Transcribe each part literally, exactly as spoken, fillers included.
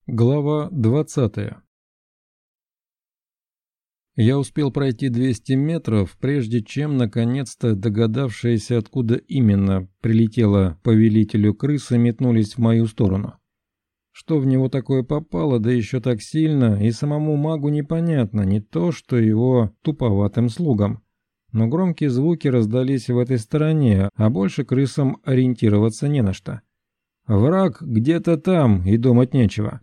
Глава двадцатая. Я успел пройти двести метров, прежде чем, наконец-то, догадавшиеся, откуда именно прилетела повелителю крысы, метнулись в мою сторону. Что в него такое попало, да еще так сильно, и самому магу непонятно, не то что его туповатым слугам. Но громкие звуки раздались в этой стороне, а больше крысам ориентироваться не на что. Враг где-то там, и думать нечего.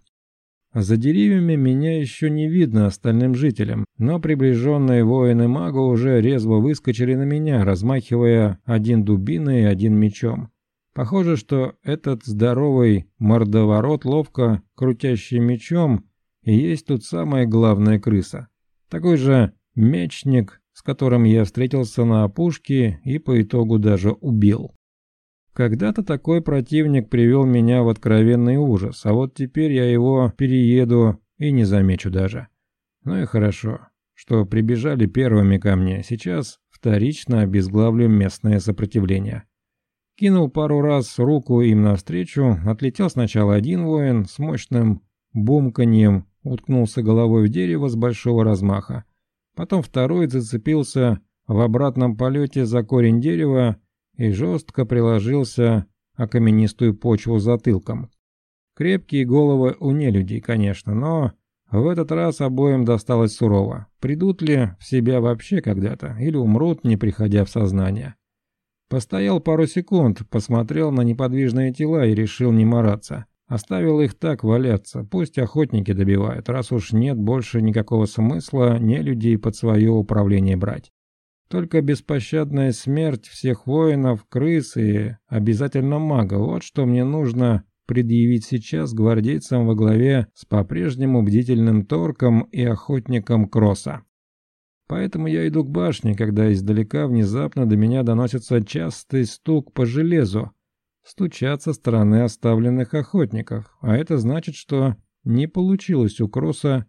За деревьями меня еще не видно остальным жителям, но приближенные воины мага уже резво выскочили на меня, размахивая один дубиной и один мечом. Похоже, что этот здоровый мордоворот, ловко крутящий мечом, и есть тут самая главная крыса. Такой же мечник, с которым я встретился на опушке и по итогу даже убил. Когда-то такой противник привел меня в откровенный ужас, а вот теперь я его перееду и не замечу даже. Ну и хорошо, что прибежали первыми ко мне, сейчас вторично обезглавлю местное сопротивление. Кинул пару раз руку им навстречу, отлетел сначала один воин с мощным бумканьем, уткнулся головой в дерево с большого размаха. Потом второй зацепился в обратном полете за корень дерева и жестко приложился о каменистую почву затылком. Крепкие головы у нелюдей, конечно, но в этот раз обоим досталось сурово. Придут ли в себя вообще когда-то или умрут, не приходя в сознание? Постоял пару секунд, посмотрел на неподвижные тела и решил не мараться. Оставил их так валяться, пусть охотники добивают, раз уж нет больше никакого смысла нелюдей под свое управление брать. Только беспощадная смерть всех воинов, крыс и обязательно мага. Вот что мне нужно предъявить сейчас гвардейцам во главе с по-прежнему бдительным Торком и охотником Кросса. Поэтому я иду к башне, когда издалека внезапно до меня доносится частый стук по железу. Стучат со стороны оставленных охотников. А это значит, что не получилось у Кросса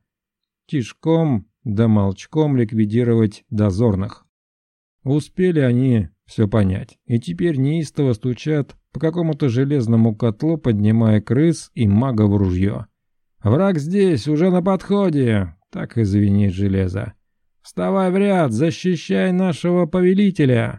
тишком да молчком ликвидировать дозорных. Успели они все понять, и теперь неистово стучат по какому-то железному котлу, поднимая крыс и мага в ружье. «Враг здесь, уже на подходе!» — так и звенит железо. «Вставай в ряд, защищай нашего повелителя!»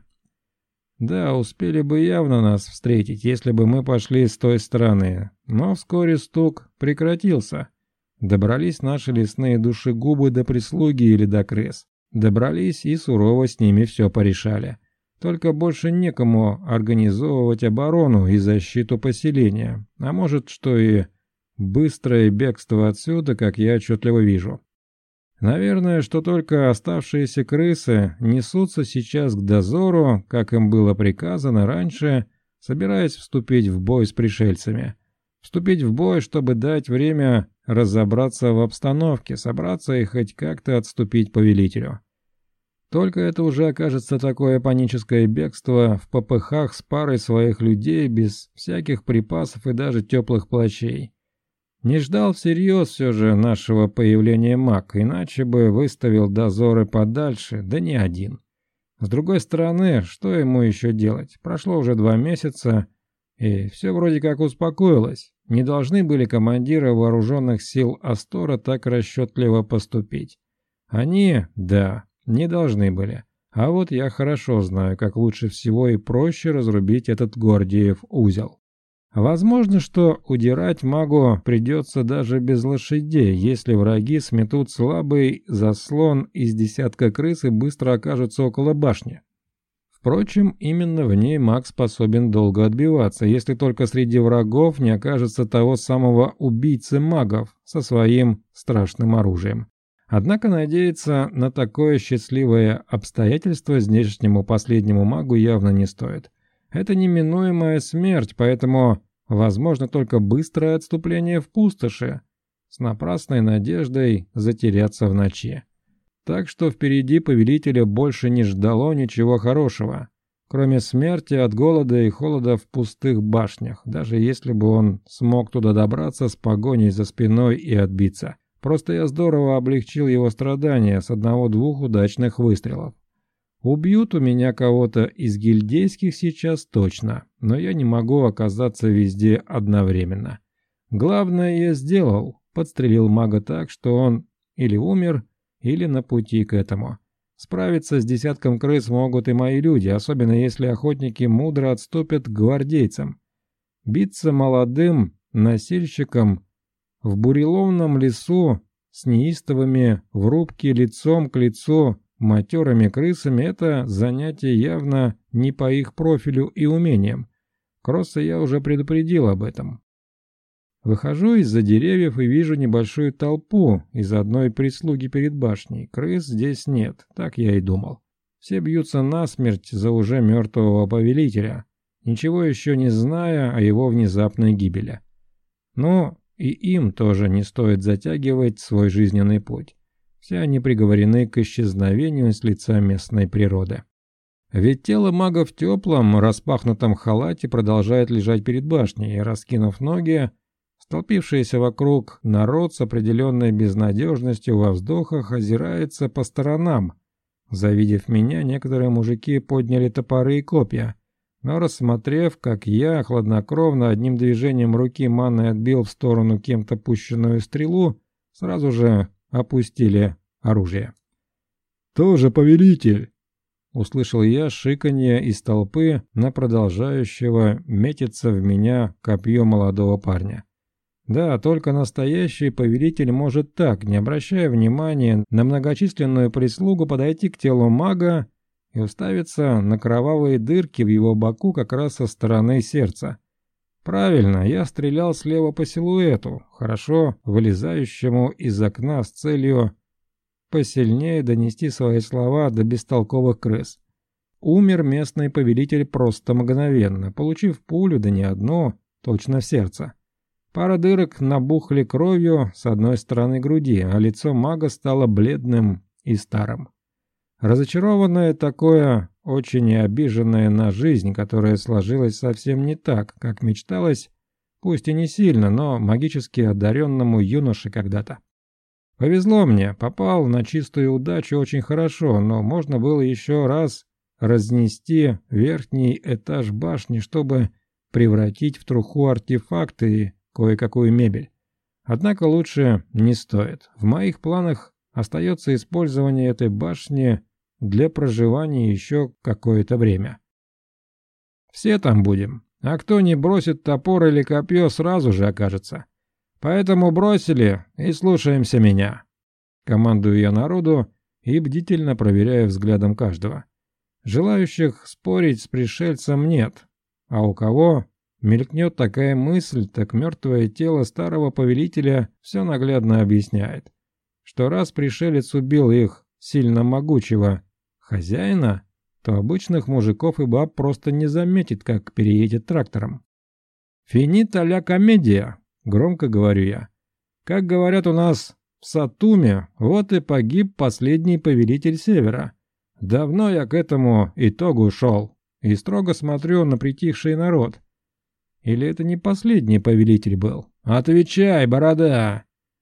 Да, успели бы явно нас встретить, если бы мы пошли с той стороны, но вскоре стук прекратился. Добрались наши лесные душегубы до прислуги или до крыс. Добрались и сурово с ними все порешали. Только больше некому организовывать оборону и защиту поселения. А может, что и быстрое бегство отсюда, как я отчетливо вижу. Наверное, что только оставшиеся крысы несутся сейчас к дозору, как им было приказано раньше, собираясь вступить в бой с пришельцами. Вступить в бой, чтобы дать время разобраться в обстановке, собраться и хоть как-то отступить повелителю. Только это уже окажется такое паническое бегство в попыхах с парой своих людей без всяких припасов и даже теплых плащей. Не ждал всерьез все же нашего появления маг, иначе бы выставил дозоры подальше, да не один. С другой стороны, что ему еще делать? Прошло уже два месяца, и все вроде как успокоилось. Не должны были командиры вооруженных сил Астора так расчетливо поступить. Они, да, не должны были. А вот я хорошо знаю, как лучше всего и проще разрубить этот Гордиев узел. Возможно, что удирать магу придется даже без лошадей, если враги сметут слабый заслон из десятка крыс и быстро окажутся около башни. Впрочем, именно в ней маг способен долго отбиваться, если только среди врагов не окажется того самого убийцы магов со своим страшным оружием. Однако надеяться на такое счастливое обстоятельство здешнему последнему магу явно не стоит. Это неминуемая смерть, поэтому возможно только быстрое отступление в пустоши, с напрасной надеждой затеряться в ночи. Так что впереди повелителя больше не ждало ничего хорошего, кроме смерти от голода и холода в пустых башнях, даже если бы он смог туда добраться с погоней за спиной и отбиться. Просто я здорово облегчил его страдания с одного-двух удачных выстрелов. Убьют у меня кого-то из гильдейских сейчас точно, но я не могу оказаться везде одновременно. Главное я сделал, подстрелил мага так, что он или умер, или на пути к этому. Справиться с десятком крыс могут и мои люди, особенно если охотники мудро отступят к гвардейцам. Биться молодым носильщиком в буреломном лесу с неистовыми в рубке лицом к лицу матерыми крысами – это занятие явно не по их профилю и умениям. Кросса я уже предупредил об этом. Выхожу из-за деревьев и вижу небольшую толпу из одной прислуги перед башней. Крыс здесь нет, так я и думал. Все бьются насмерть за уже мертвого повелителя, ничего еще не зная о его внезапной гибели. Но и им тоже не стоит затягивать свой жизненный путь. Все они приговорены к исчезновению с лица местной природы. Ведь тело мага в теплом, распахнутом халате продолжает лежать перед башней, и, раскинув ноги, столпившийся вокруг народ с определенной безнадежностью во вздохах озирается по сторонам. Завидев меня, некоторые мужики подняли топоры и копья, но, рассмотрев, как я хладнокровно одним движением руки манной отбил в сторону кем-то пущенную стрелу, сразу же опустили оружие. «Тоже повелитель!» — услышал я шиканье из толпы на продолжающего метиться в меня копье молодого парня. Да, только настоящий повелитель может так, не обращая внимания на многочисленную прислугу, подойти к телу мага и уставиться на кровавые дырки в его боку как раз со стороны сердца. Правильно, я стрелял слева по силуэту, хорошо вылезающему из окна с целью посильнее донести свои слова до бестолковых крыс. Умер местный повелитель просто мгновенно, получив пулю, да не одну, точно в сердце. Пара дырок набухли кровью с одной стороны груди, а лицо мага стало бледным и старым. Разочарованное такое, очень и обиженное на жизнь, которая сложилась совсем не так, как мечталось, пусть и не сильно, но магически одаренному юноше когда-то. Повезло мне, попал на чистую удачу очень хорошо, но можно было еще раз разнести верхний этаж башни, чтобы превратить в труху артефакты и кое-какую мебель. Однако лучше не стоит. В моих планах остается использование этой башни для проживания еще какое-то время. Все там будем, а кто не бросит топор или копье, сразу же окажется. Поэтому бросили и слушаемся меня. Командую я народу и бдительно проверяю взглядом каждого. Желающих спорить с пришельцем нет, а у кого мелькнет такая мысль, так мертвое тело старого повелителя все наглядно объясняет, что раз пришелец убил их сильно могучего хозяина, то обычных мужиков и баб просто не заметит, как переедет трактором. «Финита ля комедия», — громко говорю я. «Как говорят у нас в Сатуме, вот и погиб последний повелитель Севера. Давно я к этому итогу шел и строго смотрю на притихший народ. Или это не последний повелитель был? Отвечай, борода!»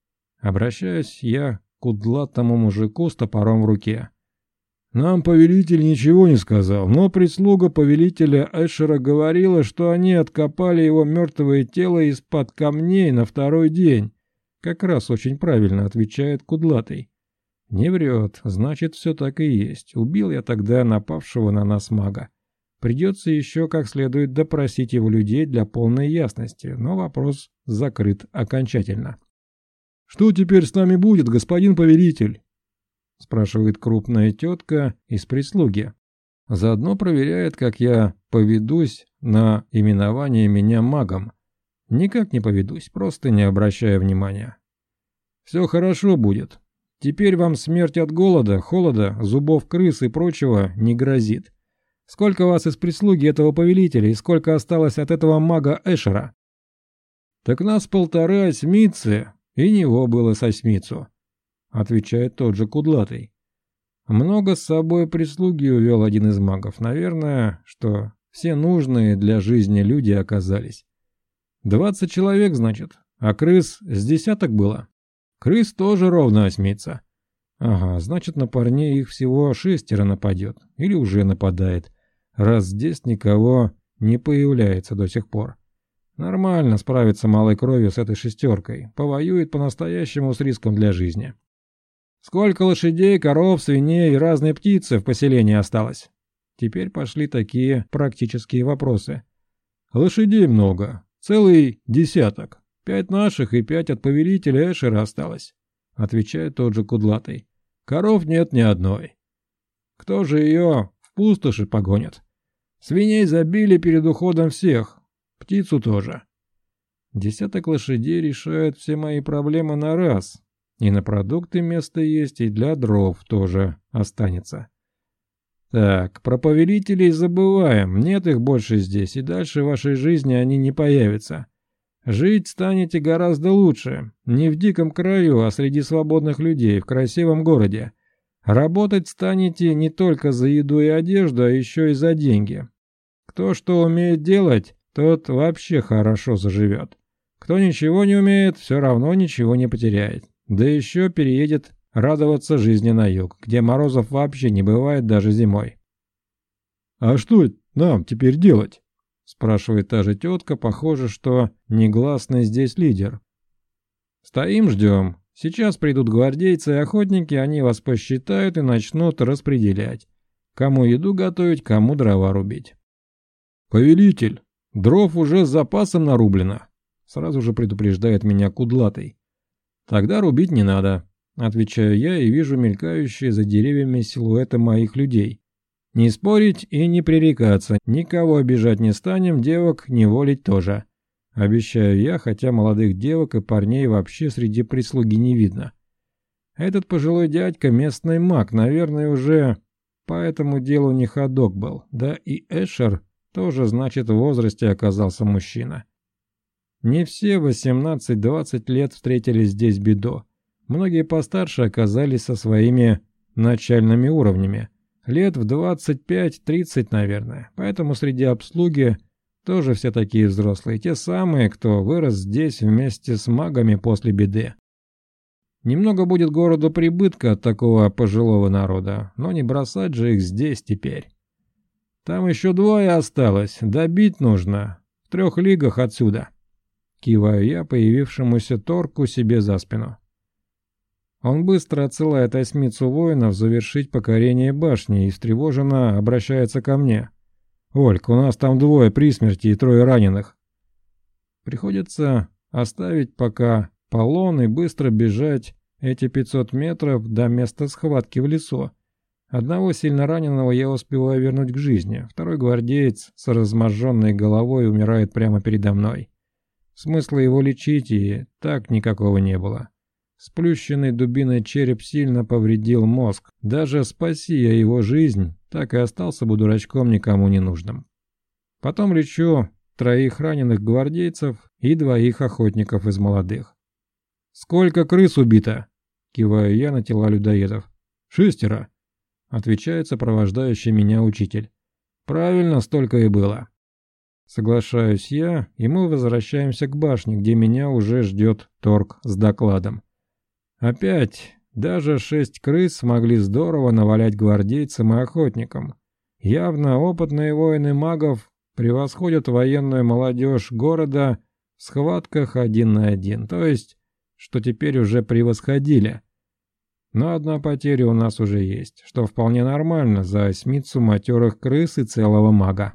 Обращаюсь я к кудлатому мужику с топором в руке. «Нам повелитель ничего не сказал, но прислуга повелителя Эшера говорила, что они откопали его мертвое тело из-под камней на второй день». Как раз очень правильно отвечает кудлатый. Не врет, значит, все так и есть. Убил я тогда напавшего на нас мага. Придется еще как следует допросить его людей для полной ясности, но вопрос закрыт окончательно. «Что теперь с нами будет, господин повелитель?» — спрашивает крупная тетка из прислуги. Заодно проверяет, как я поведусь на именование меня магом. Никак не поведусь, просто не обращая внимания. «Все хорошо будет. Теперь вам смерть от голода, холода, зубов крыс и прочего не грозит. Сколько вас из прислуги этого повелителя и сколько осталось от этого мага Эшера?» «Так нас полторы осьмицы, и него было с осьмицу», — отвечает тот же кудлатый. «Много с собой прислуги увел один из магов. Наверное, что все нужные для жизни люди оказались. Двадцать человек, значит, а крыс с десяток было. Крыс тоже ровно осьмица. Ага, значит, на парней их всего шестеро нападет. Или уже нападает, раз здесь никого не появляется до сих пор. Нормально справится малой кровью с этой шестеркой. Повоюет по-настоящему с риском для жизни. Сколько лошадей, коров, свиней и разной птицы в поселении осталось? Теперь пошли такие практические вопросы. Лошадей много. Целый десяток. Пять наших и пять от повелителя Эшера осталось. Отвечает тот же Кудлатый. Коров нет ни одной. Кто же ее в пустоши погонит? Свиней забили перед уходом всех. Птицу тоже. Десяток лошадей решают все мои проблемы на раз. И на продукты место есть, и для дров тоже останется. Так, про повелителей забываем. Нет их больше здесь, и дальше в вашей жизни они не появятся. Жить станете гораздо лучше. Не в диком краю, а среди свободных людей, в красивом городе. Работать станете не только за еду и одежду, а еще и за деньги. Кто что умеет делать, тот вообще хорошо заживет. Кто ничего не умеет, все равно ничего не потеряет. Да еще переедет радоваться жизни на юг, где морозов вообще не бывает даже зимой. «А что нам теперь делать?» – спрашивает та же тетка, похоже, что негласный здесь лидер. «Стоим, ждем. Сейчас придут гвардейцы и охотники, они вас посчитают и начнут распределять. Кому еду готовить, кому дрова рубить». «Повелитель, дров уже с запасом нарублено», — сразу же предупреждает меня Кудлатый. «Тогда рубить не надо», — отвечаю я и вижу мелькающие за деревьями силуэты моих людей. «Не спорить и не пререкаться, никого обижать не станем, девок не волить тоже», — обещаю я, хотя молодых девок и парней вообще среди прислуги не видно. Этот пожилой дядька местный маг, наверное, уже по этому делу не ходок был, да и Эшер тоже, значит, в возрасте оказался мужчина. Не все восемнадцать-двадцать лет встретили здесь беду. Многие постарше оказались со своими начальными уровнями. Лет в двадцать пять-тридцать, наверное. Поэтому среди обслуги тоже все такие взрослые. Те самые, кто вырос здесь вместе с магами после беды. Немного будет городу прибытка от такого пожилого народа, но не бросать же их здесь теперь. Там еще двое осталось, добить нужно, в трех лигах отсюда. Киваю я появившемуся торку себе за спину. Он быстро отсылает осьмицу воинов завершить покорение башни и встревоженно обращается ко мне. «Ольг, у нас там двое при смерти и трое раненых». Приходится оставить пока полон и быстро бежать эти пятьсот метров до места схватки в лесу. Одного сильно раненого я успеваю вернуть к жизни, второй гвардеец с разможженной головой умирает прямо передо мной. Смысла его лечить и так никакого не было. Сплющенный дубиной череп сильно повредил мозг. Даже спаси я его жизнь, так и остался бы дурачком никому не нужным. Потом лечу троих раненых гвардейцев и двоих охотников из молодых. «Сколько крыс убито?» — киваю я на тела людоедов. «Шестеро», — отвечает сопровождающий меня учитель. «Правильно, столько и было». Соглашаюсь я, и мы возвращаемся к башне, где меня уже ждет торг с докладом. Опять, даже шесть крыс смогли здорово навалять гвардейцам и охотникам. Явно опытные воины магов превосходят военную молодежь города в схватках один на один, то есть, что теперь уже превосходили. Но одна потеря у нас уже есть, что вполне нормально за осьмицу матерых крыс и целого мага.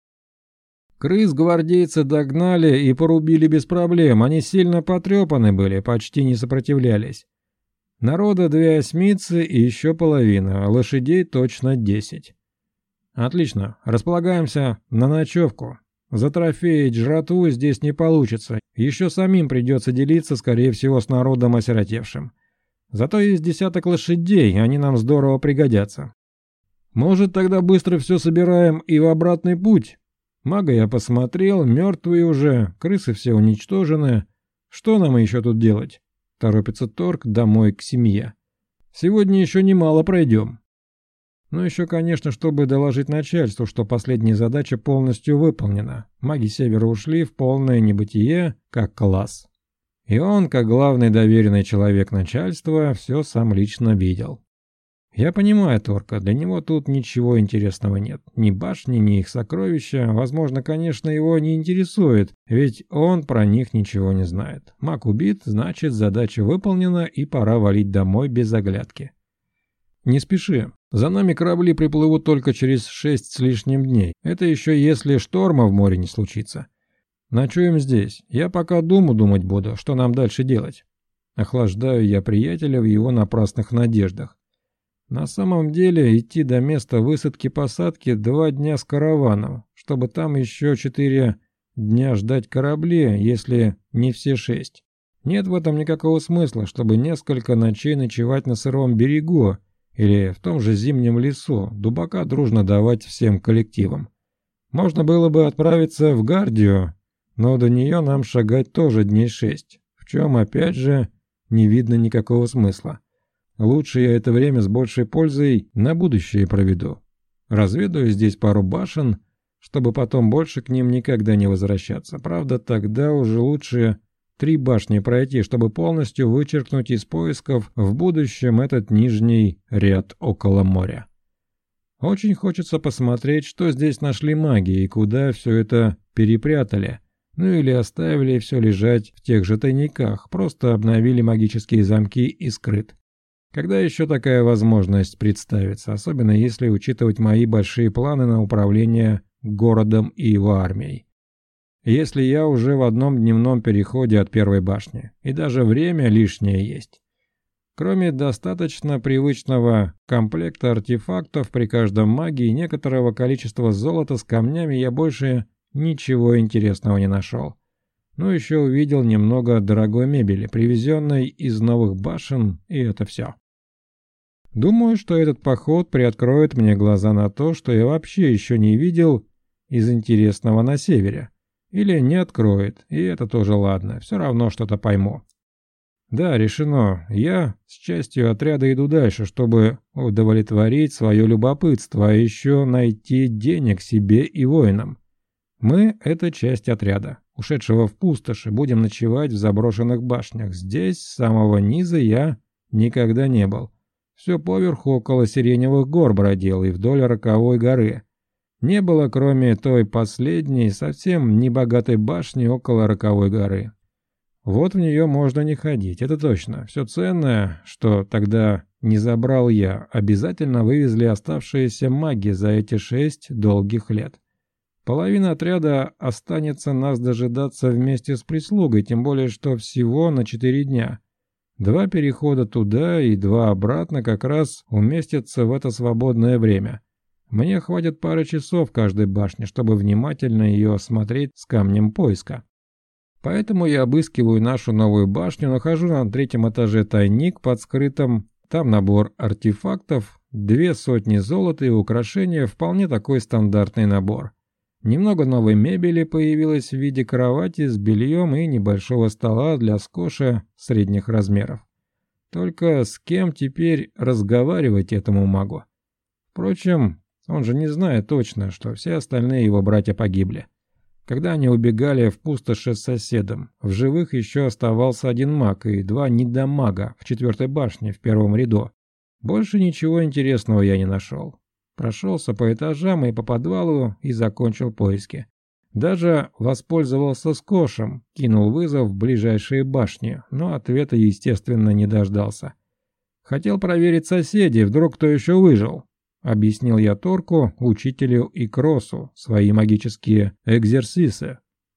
Крыс гвардейцы догнали и порубили без проблем, они сильно потрепаны были, почти не сопротивлялись. Народа две осьмицы и еще половина, лошадей точно десять. Отлично, располагаемся на ночевку. Затрофеить жратву здесь не получится, еще самим придется делиться, скорее всего, с народом осиротевшим. Зато есть десяток лошадей, они нам здорово пригодятся. Может, тогда быстро все собираем и в обратный путь? Мага я посмотрел, мертвые уже, крысы все уничтожены. Что нам еще тут делать? Торопится торг домой к семье. Сегодня еще немало пройдем. Ну еще, конечно, чтобы доложить начальству, что последняя задача полностью выполнена. Маги Севера ушли в полное небытие, как класс. И он, как главный доверенный человек начальства, все сам лично видел. Я понимаю Торка, для него тут ничего интересного нет. Ни башни, ни их сокровища. Возможно, конечно, его не интересует, ведь он про них ничего не знает. Маг убит, значит, задача выполнена и пора валить домой без оглядки. Не спеши. За нами корабли приплывут только через шесть с лишним дней. Это еще если шторма в море не случится. Ночуем здесь. Я пока думу думать буду, что нам дальше делать. Охлаждаю я приятеля в его напрасных надеждах. На самом деле идти до места высадки-посадки два дня с караваном, чтобы там еще четыре дня ждать корабли, если не все шесть. Нет в этом никакого смысла, чтобы несколько ночей ночевать на сыром берегу или в том же зимнем лесу, дубака дружно давать всем коллективам. Можно было бы отправиться в Гардию, но до нее нам шагать тоже дней шесть, в чем, опять же, не видно никакого смысла. Лучше я это время с большей пользой на будущее проведу. Разведаю здесь пару башен, чтобы потом больше к ним никогда не возвращаться. Правда, тогда уже лучше три башни пройти, чтобы полностью вычеркнуть из поисков в будущем этот нижний ряд около моря. Очень хочется посмотреть, что здесь нашли маги и куда все это перепрятали. Ну или оставили все лежать в тех же тайниках, просто обновили магические замки и скрыт. Когда еще такая возможность представится, особенно если учитывать мои большие планы на управление городом и его армией. Если я уже в одном дневном переходе от первой башни, и даже время лишнее есть. Кроме достаточно привычного комплекта артефактов при каждом маге и некоторого количества золота с камнями, я больше ничего интересного не нашел. Ну еще увидел немного дорогой мебели, привезенной из новых башен, и это все. Думаю, что этот поход приоткроет мне глаза на то, что я вообще еще не видел из интересного на севере. Или не откроет, и это тоже ладно, все равно что-то пойму. Да, решено, я с частью отряда иду дальше, чтобы удовлетворить свое любопытство, а еще найти денег себе и воинам. Мы — это часть отряда, ушедшего в пустоши, будем ночевать в заброшенных башнях. Здесь, с самого низа, я никогда не был. Все поверху около Сиреневых гор бродил и вдоль Роковой горы. Не было, кроме той последней, совсем небогатой башни около Роковой горы. Вот в нее можно не ходить, это точно. Все ценное, что тогда не забрал я, обязательно вывезли оставшиеся маги за эти шесть долгих лет. Половина отряда останется нас дожидаться вместе с прислугой, тем более что всего на четыре дня. Два перехода туда и два обратно как раз уместятся в это свободное время. Мне хватит пары часов в каждой башне, чтобы внимательно ее осмотреть с камнем поиска. Поэтому я обыскиваю нашу новую башню, нахожу на третьем этаже тайник под скрытым, там набор артефактов, две сотни золота и украшения, вполне такой стандартный набор. Немного новой мебели появилось в виде кровати с бельем и небольшого стола для скоша средних размеров. Только с кем теперь разговаривать этому магу? Впрочем, он же не знает точно, что все остальные его братья погибли. Когда они убегали в пустоши с соседом, в живых еще оставался один маг и два недомага в четвертой башне в первом ряду. Больше ничего интересного я не нашел. Прошелся по этажам и по подвалу и закончил поиски. Даже воспользовался скошем, кинул вызов в ближайшие башни, но ответа, естественно, не дождался. Хотел проверить соседей, вдруг кто еще выжил. Объяснил я Торку, учителю и Кроссу свои магические экзерсисы.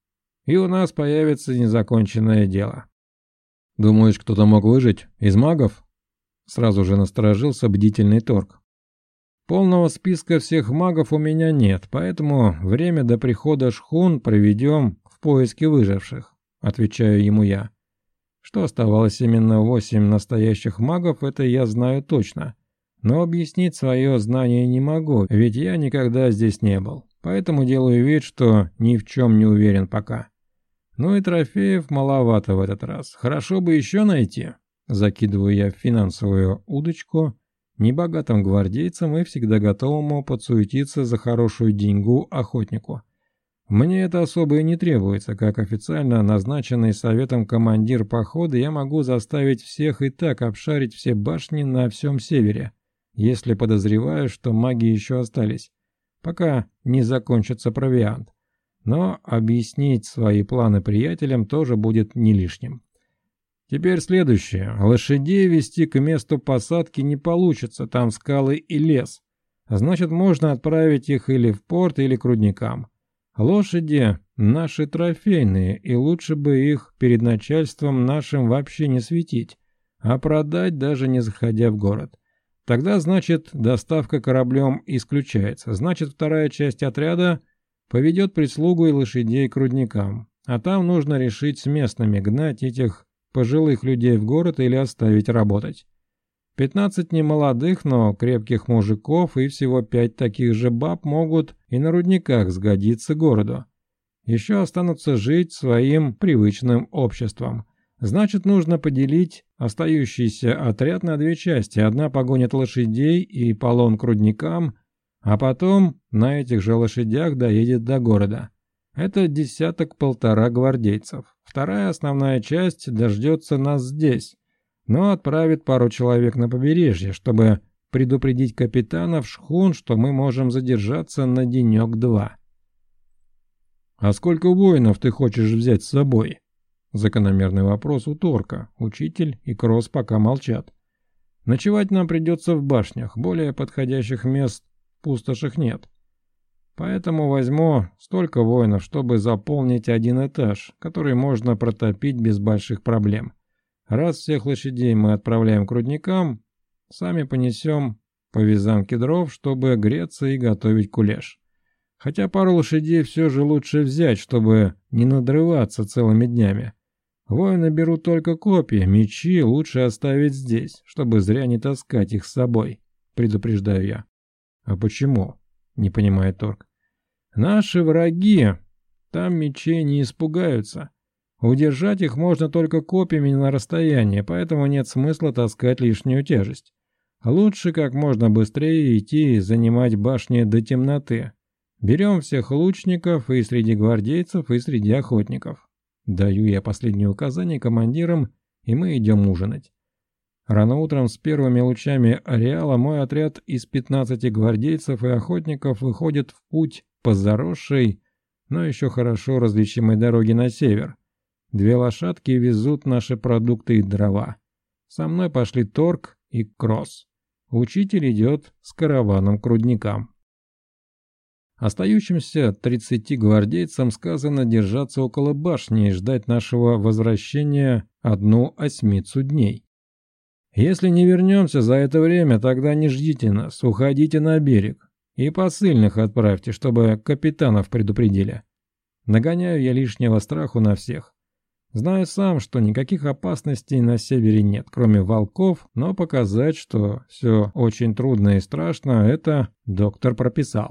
И у нас появится незаконченное дело. «Думаешь, кто-то мог выжить? Из магов?» Сразу же насторожился бдительный Торк. «Полного списка всех магов у меня нет, поэтому время до прихода шхун проведем в поиске выживших», — отвечаю ему я. Что оставалось именно восемь настоящих магов, это я знаю точно. Но объяснить свое знание не могу, ведь я никогда здесь не был. Поэтому делаю вид, что ни в чем не уверен пока. Ну и трофеев маловато в этот раз. Хорошо бы еще найти. Закидываю я в финансовую удочку небогатым гвардейцам и всегда готовому подсуетиться за хорошую деньгу охотнику. Мне это особо и не требуется, как официально назначенный советом командир похода я могу заставить всех и так обшарить все башни на всем севере. если подозреваю, что маги еще остались, пока не закончится провиант. Но объяснить свои планы приятелям тоже будет не лишним. Теперь следующее. Лошадей вести к месту посадки не получится, там скалы и лес. Значит, можно отправить их или в порт, или к рудникам. Лошади наши трофейные, и лучше бы их перед начальством нашим вообще не светить, а продать, даже не заходя в город. Тогда, значит, доставка кораблем исключается. Значит, вторая часть отряда поведет прислугу и лошадей к рудникам. А там нужно решить с местными, гнать этих пожилых людей в город или оставить работать. Пятнадцать немолодых, но крепких мужиков и всего пять таких же баб могут и на рудниках сгодиться городу. Еще останутся жить своим привычным обществом. Значит, нужно поделить остающийся отряд на две части. Одна погонит лошадей и полон к рудникам, а потом на этих же лошадях доедет до города. Это десяток-полтора гвардейцев. Вторая основная часть дождется нас здесь, но отправит пару человек на побережье, чтобы предупредить капитанов шхун, что мы можем задержаться на денек-два. «А сколько воинов ты хочешь взять с собой?» Закономерный вопрос у Торка. Учитель и Кросс пока молчат. «Ночевать нам придется в башнях, более подходящих мест в пустошах нет. Поэтому возьму столько воинов, чтобы заполнить один этаж, который можно протопить без больших проблем. Раз всех лошадей мы отправляем к рудникам, сами понесем по вязанке дров, чтобы греться и готовить кулеш. Хотя пару лошадей все же лучше взять, чтобы не надрываться целыми днями. Воины берут только копья, мечи лучше оставить здесь, чтобы зря не таскать их с собой, предупреждаю я. А почему? Не понимает Торг. Наши враги, там мечей не испугаются. Удержать их можно только копьями на расстоянии, поэтому нет смысла таскать лишнюю тяжесть. Лучше как можно быстрее идти и занимать башни до темноты. Берем всех лучников и среди гвардейцев, и среди охотников. Даю я последние указания командирам, и мы идем ужинать. Рано утром с первыми лучами ареала мой отряд из пятнадцати гвардейцев и охотников выходит в путь по заросшей, но еще хорошо различимой дороге на север. Две лошадки везут наши продукты и дрова. Со мной пошли Торг и Кросс. Учитель идет с караваном к рудникам. Остающимся тридцати гвардейцам сказано держаться около башни и ждать нашего возвращения одну осьмицу дней. Если не вернемся за это время, тогда не ждите нас, уходите на берег. И посыльных отправьте, чтобы капитанов предупредили. Нагоняю я лишнего страху на всех. Знаю сам, что никаких опасностей на севере нет, кроме волков, но показать, что все очень трудно и страшно, это доктор прописал.